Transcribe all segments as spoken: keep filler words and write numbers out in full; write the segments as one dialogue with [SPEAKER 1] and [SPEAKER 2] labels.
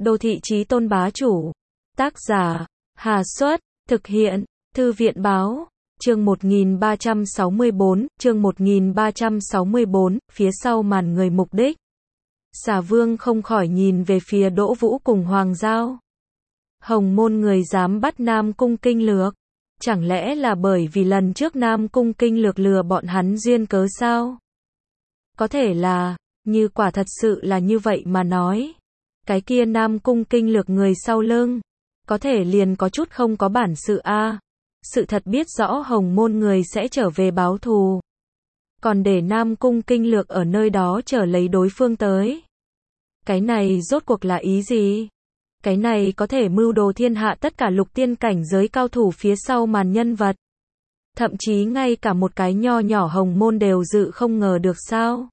[SPEAKER 1] Đô thị chí tôn bá chủ. Tác giả, Hà Xuất, thực hiện, Thư viện báo. Chương một nghìn ba trăm sáu mươi bốn, chương một nghìn ba trăm sáu mươi bốn, phía sau màn người mục đích. Xà Vương không khỏi nhìn về phía Đỗ Vũ cùng Hoàng Giao. Hồng Môn người dám bắt Nam Cung Kinh Lược, chẳng lẽ là bởi vì lần trước Nam Cung Kinh Lược lừa bọn hắn duyên cớ sao? Có thể là, như quả thật sự là như vậy mà nói, cái kia Nam Cung Kinh Lược người sau lưng, có thể liền có chút không có bản sự a. Sự thật biết rõ Hồng Môn người sẽ trở về báo thù, còn để Nam Cung Kinh Lược ở nơi đó chờ lấy đối phương tới. Cái này rốt cuộc là ý gì? Cái này có thể mưu đồ thiên hạ tất cả lục tiên cảnh giới cao thủ phía sau màn nhân vật. Thậm chí ngay cả một cái nho nhỏ Hồng Môn đều dự không ngờ được sao?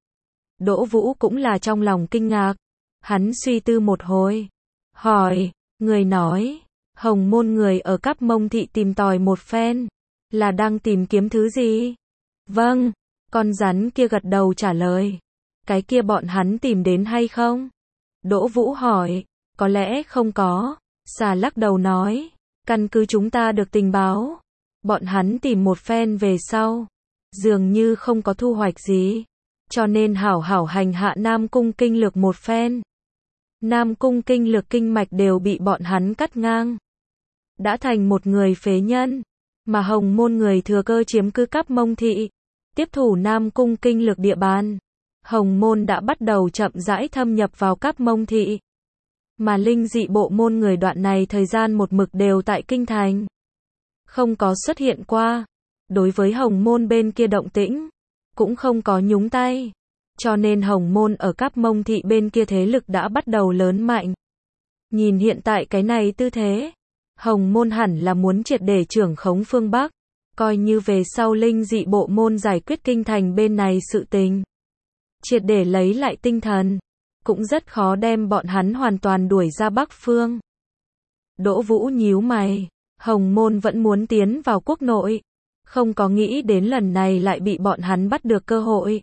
[SPEAKER 1] Đỗ Vũ cũng là trong lòng kinh ngạc. Hắn suy tư một hồi, hỏi, người nói, Hồng Môn người ở Cáp Mông Thị tìm tòi một phen, là đang tìm kiếm thứ gì? Vâng, con rắn kia gật đầu trả lời. Cái kia bọn hắn tìm đến hay không? Đỗ Vũ hỏi, có lẽ không có. Xà lắc đầu nói, căn cứ chúng ta được tình báo, bọn hắn tìm một phen về sau, dường như không có thu hoạch gì, cho nên hảo hảo hành hạ Nam Cung Kinh Lược một phen. Nam Cung Kinh Lược kinh mạch đều bị bọn hắn cắt ngang, đã thành một người phế nhân, mà Hồng Môn người thừa cơ chiếm cứ Cáp Mông Thị, tiếp thủ Nam Cung Kinh Lược địa bàn. Hồng Môn đã bắt đầu chậm rãi thâm nhập vào Cáp Mông Thị, mà linh dị bộ môn người đoạn này thời gian một mực đều tại kinh thành, không có xuất hiện qua. Đối với Hồng Môn bên kia động tĩnh, cũng không có nhúng tay, cho nên Hồng Môn ở Cáp Mông Thị bên kia thế lực đã bắt đầu lớn mạnh. Nhìn hiện tại cái này tư thế, Hồng Môn hẳn là muốn triệt để trưởng khống phương Bắc, coi như về sau linh dị bộ môn giải quyết kinh thành bên này sự tình, triệt để lấy lại tinh thần, cũng rất khó đem bọn hắn hoàn toàn đuổi ra Bắc phương. Đỗ Vũ nhíu mày, Hồng Môn vẫn muốn tiến vào quốc nội, không có nghĩ đến lần này lại bị bọn hắn bắt được cơ hội.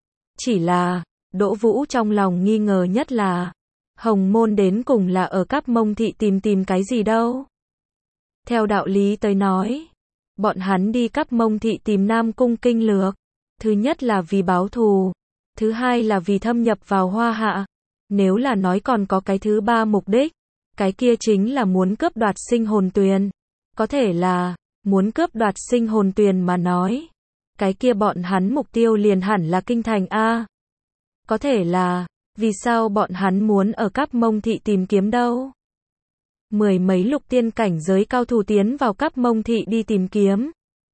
[SPEAKER 1] Chỉ là, Đỗ Vũ trong lòng nghi ngờ nhất là, Hồng Môn đến cùng là ở Cáp Mông Thị tìm tìm cái gì đâu. Theo đạo lý tới nói, bọn hắn đi Cáp Mông Thị tìm Nam Cung Kinh Lược, thứ nhất là vì báo thù, thứ hai là vì thâm nhập vào Hoa Hạ. Nếu là nói còn có cái thứ ba mục đích, cái kia chính là muốn cướp đoạt sinh hồn tuyền. Có thể là, muốn cướp đoạt sinh hồn tuyền mà nói, cái kia bọn hắn mục tiêu liền hẳn là kinh thành A. Có thể là, vì sao bọn hắn muốn ở Cáp Mông Thị tìm kiếm đâu? Mười mấy lục tiên cảnh giới cao thủ tiến vào Cáp Mông Thị đi tìm kiếm.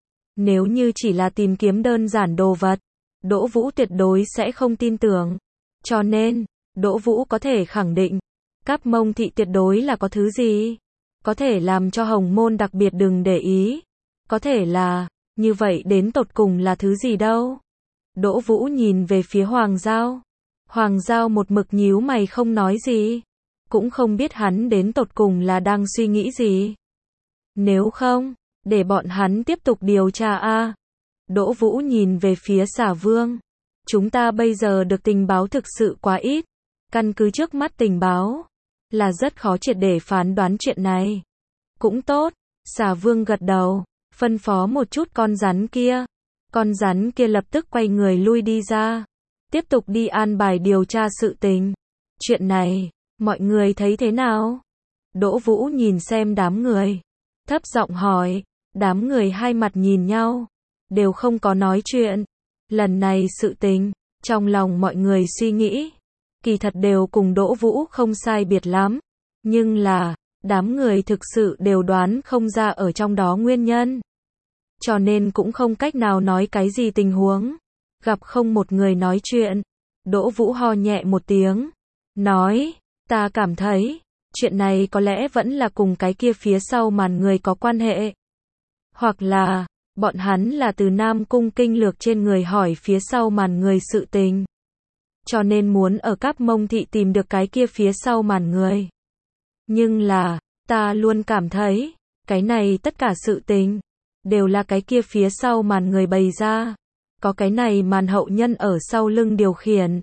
[SPEAKER 1] Nếu như chỉ là tìm kiếm đơn giản đồ vật, Đỗ Vũ tuyệt đối sẽ không tin tưởng. Cho nên, Đỗ Vũ có thể khẳng định, Cáp Mông Thị tuyệt đối là có thứ gì, có thể làm cho Hồng Môn đặc biệt đừng để ý. Có thể là, như vậy đến tột cùng là thứ gì đâu? Đỗ Vũ nhìn về phía Hoàng Giao. Hoàng Giao một mực nhíu mày không nói gì, cũng không biết hắn đến tột cùng là đang suy nghĩ gì. Nếu không, để bọn hắn tiếp tục điều tra a. Đỗ Vũ nhìn về phía Xà Vương. Chúng ta bây giờ được tình báo thực sự quá ít, căn cứ trước mắt tình báo, là rất khó triệt để phán đoán chuyện này. Cũng tốt, Xà Vương gật đầu, phân phó một chút con rắn kia. Con rắn kia lập tức quay người lui đi ra, tiếp tục đi an bài điều tra sự tình. Chuyện này, mọi người thấy thế nào? Đỗ Vũ nhìn xem đám người, thấp giọng hỏi. Đám người hai mặt nhìn nhau, đều không có nói chuyện. Lần này sự tình, trong lòng mọi người suy nghĩ, kỳ thật đều cùng Đỗ Vũ không sai biệt lắm. Nhưng là, đám người thực sự đều đoán không ra ở trong đó nguyên nhân. Cho nên cũng không cách nào nói cái gì tình huống. Gặp không một người nói chuyện, Đỗ Vũ ho nhẹ một tiếng, nói, ta cảm thấy, chuyện này có lẽ vẫn là cùng cái kia phía sau màn người có quan hệ. Hoặc là, bọn hắn là từ Nam Cung Kinh Lược trên người hỏi phía sau màn người sự tình, cho nên muốn ở Cáp Mông Thị tìm được cái kia phía sau màn người. Nhưng là, ta luôn cảm thấy, cái này tất cả sự tình, đều là cái kia phía sau màn người bày ra. Có cái này màn hậu nhân ở sau lưng điều khiển.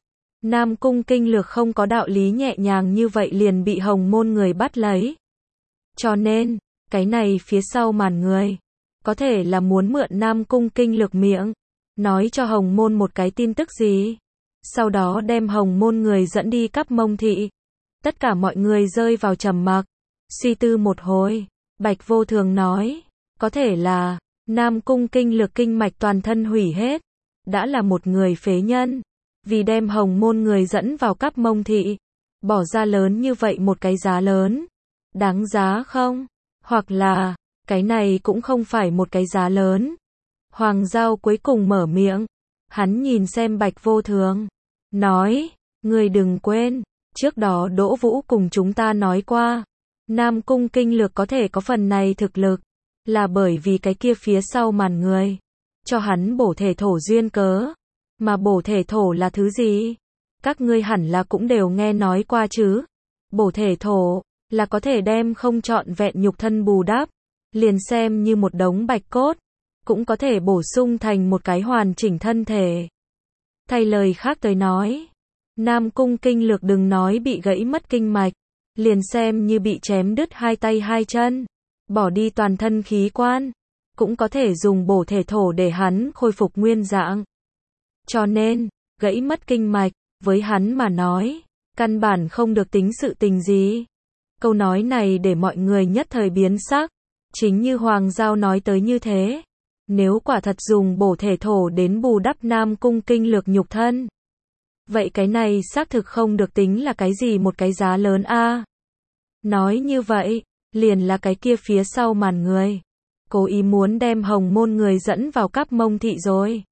[SPEAKER 1] Nam Cung Kinh Lược không có đạo lý nhẹ nhàng như vậy liền bị Hồng Môn người bắt lấy. Cho nên, cái này phía sau màn người, có thể là muốn mượn Nam Cung Kinh Lược miệng, nói cho Hồng Môn một cái tin tức gì. Sau đó đem Hồng Môn người dẫn đi Cáp Mông Thị. Tất cả mọi người rơi vào trầm mặc, suy tư một hồi, Bạch Vô Thường nói, có thể là, Nam Cung Kinh Lược kinh mạch toàn thân hủy hết, đã là một người phế nhân, vì đem Hồng Môn người dẫn vào Cáp Mông Thị, bỏ ra lớn như vậy một cái giá lớn, đáng giá không? Hoặc là, cái này cũng không phải một cái giá lớn. Hoàng Giao cuối cùng mở miệng, hắn nhìn xem Bạch Vô Thường, nói, ngươi đừng quên, trước đó Đỗ Vũ cùng chúng ta nói qua, Nam Cung Kinh Lược có thể có phần này thực lực, là bởi vì cái kia phía sau màn người, cho hắn bổ thể thổ duyên cớ. Mà bổ thể thổ là thứ gì? Các ngươi hẳn là cũng đều nghe nói qua chứ. Bổ thể thổ, là có thể đem không trọn vẹn nhục thân bù đắp, liền xem như một đống bạch cốt, cũng có thể bổ sung thành một cái hoàn chỉnh thân thể. Thay lời khác tới nói, Nam Cung Kinh Lược đừng nói bị gãy mất kinh mạch, liền xem như bị chém đứt hai tay hai chân, bỏ đi toàn thân khí quan, cũng có thể dùng bổ thể thổ để hắn khôi phục nguyên dạng. Cho nên, gãy mất kinh mạch, với hắn mà nói, căn bản không được tính sự tình gì. Câu nói này để mọi người nhất thời biến sắc, chính như Hoàng Giao nói tới như thế. Nếu quả thật dùng bổ thể thổ đến bù đắp Nam Cung Kinh Lược nhục thân, vậy cái này xác thực không được tính là cái gì một cái giá lớn a. Nói như vậy, liền là cái kia phía sau màn người, cố ý muốn đem Hồng Môn người dẫn vào Cáp Mông Thị rồi.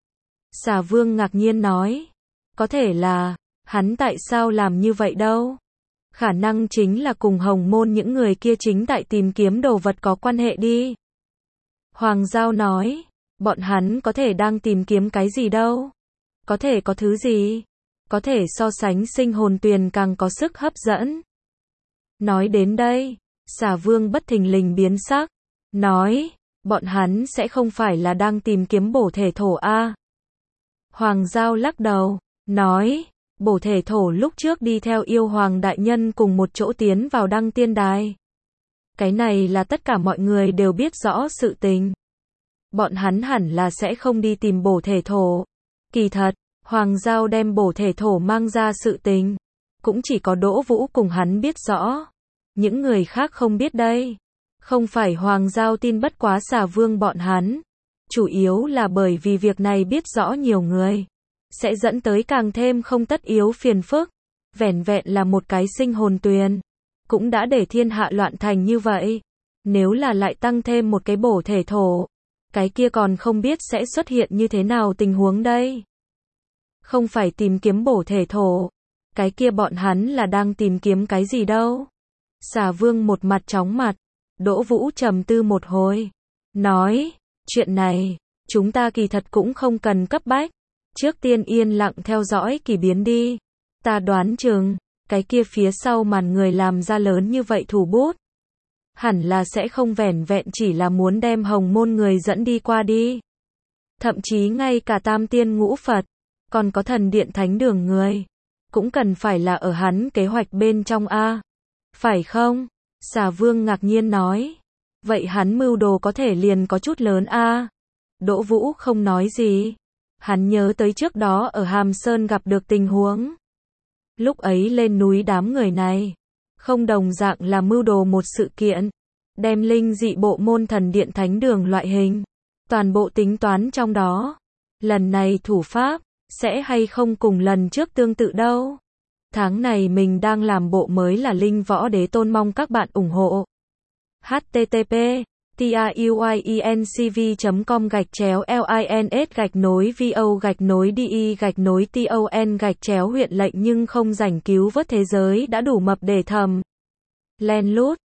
[SPEAKER 1] Xà Vương ngạc nhiên nói, có thể là, hắn tại sao làm như vậy đâu? Khả năng chính là cùng Hồng Môn những người kia chính tại tìm kiếm đồ vật có quan hệ đi. Hoàng Giao nói, bọn hắn có thể đang tìm kiếm cái gì đâu? Có thể có thứ gì? Có thể so sánh sinh hồn tuyền càng có sức hấp dẫn. Nói đến đây, Xà Vương bất thình lình biến sắc, nói, bọn hắn sẽ không phải là đang tìm kiếm bổ thể thổ a. Hoàng Giao lắc đầu, nói, bổ thể thổ lúc trước đi theo yêu hoàng đại nhân cùng một chỗ tiến vào Đăng Tiên Đài. Cái này là tất cả mọi người đều biết rõ sự tình. Bọn hắn hẳn là sẽ không đi tìm bổ thể thổ. Kỳ thật, Hoàng Giao đem bổ thể thổ mang ra sự tình, cũng chỉ có Đỗ Vũ cùng hắn biết rõ. Những người khác không biết đây. Không phải Hoàng Giao tin bất quá Xà Vương bọn hắn. Chủ yếu là bởi vì việc này biết rõ nhiều người, sẽ dẫn tới càng thêm không tất yếu phiền phức. Vẻn vẹn là một cái sinh hồn tuyền, cũng đã để thiên hạ loạn thành như vậy. Nếu là lại tăng thêm một cái bổ thể thổ, cái kia còn không biết sẽ xuất hiện như thế nào tình huống đây. Không phải tìm kiếm bổ thể thổ, cái kia bọn hắn là đang tìm kiếm cái gì đâu. Xà Vương một mặt chóng mặt, Đỗ Vũ trầm tư một hồi, nói, chuyện này, chúng ta kỳ thật cũng không cần cấp bách, trước tiên yên lặng theo dõi kỳ biến đi. Ta đoán chừng, cái kia phía sau màn người làm ra lớn như vậy thủ bút, hẳn là sẽ không vẻn vẹn chỉ là muốn đem Hồng Môn người dẫn đi qua đi. Thậm chí ngay cả Tam Tiên Ngũ Phật, còn có Thần Điện Thánh Đường người, cũng cần phải là ở hắn kế hoạch bên trong a. Phải không? Xà Vương ngạc nhiên nói. Vậy hắn mưu đồ có thể liền có chút lớn a. Đỗ Vũ không nói gì. Hắn nhớ tới trước đó ở Hàm Sơn gặp được tình huống. Lúc ấy lên núi đám người này, không đồng dạng là mưu đồ một sự kiện, đem linh dị bộ môn Thần Điện Thánh Đường loại hình, toàn bộ tính toán trong đó. Lần này thủ pháp, sẽ hay không cùng lần trước tương tự đâu. Tháng này mình đang làm bộ mới là Linh Võ Đế Tôn, mong các bạn ủng hộ. h t t p tuyinc v com gạch chéo lins gạch nối vo gạch nối di gạch nối ton gạch chéo huyện lệnh nhưng không rảnh cứu vớt thế giới đã đủ mập để thầm. Len lút.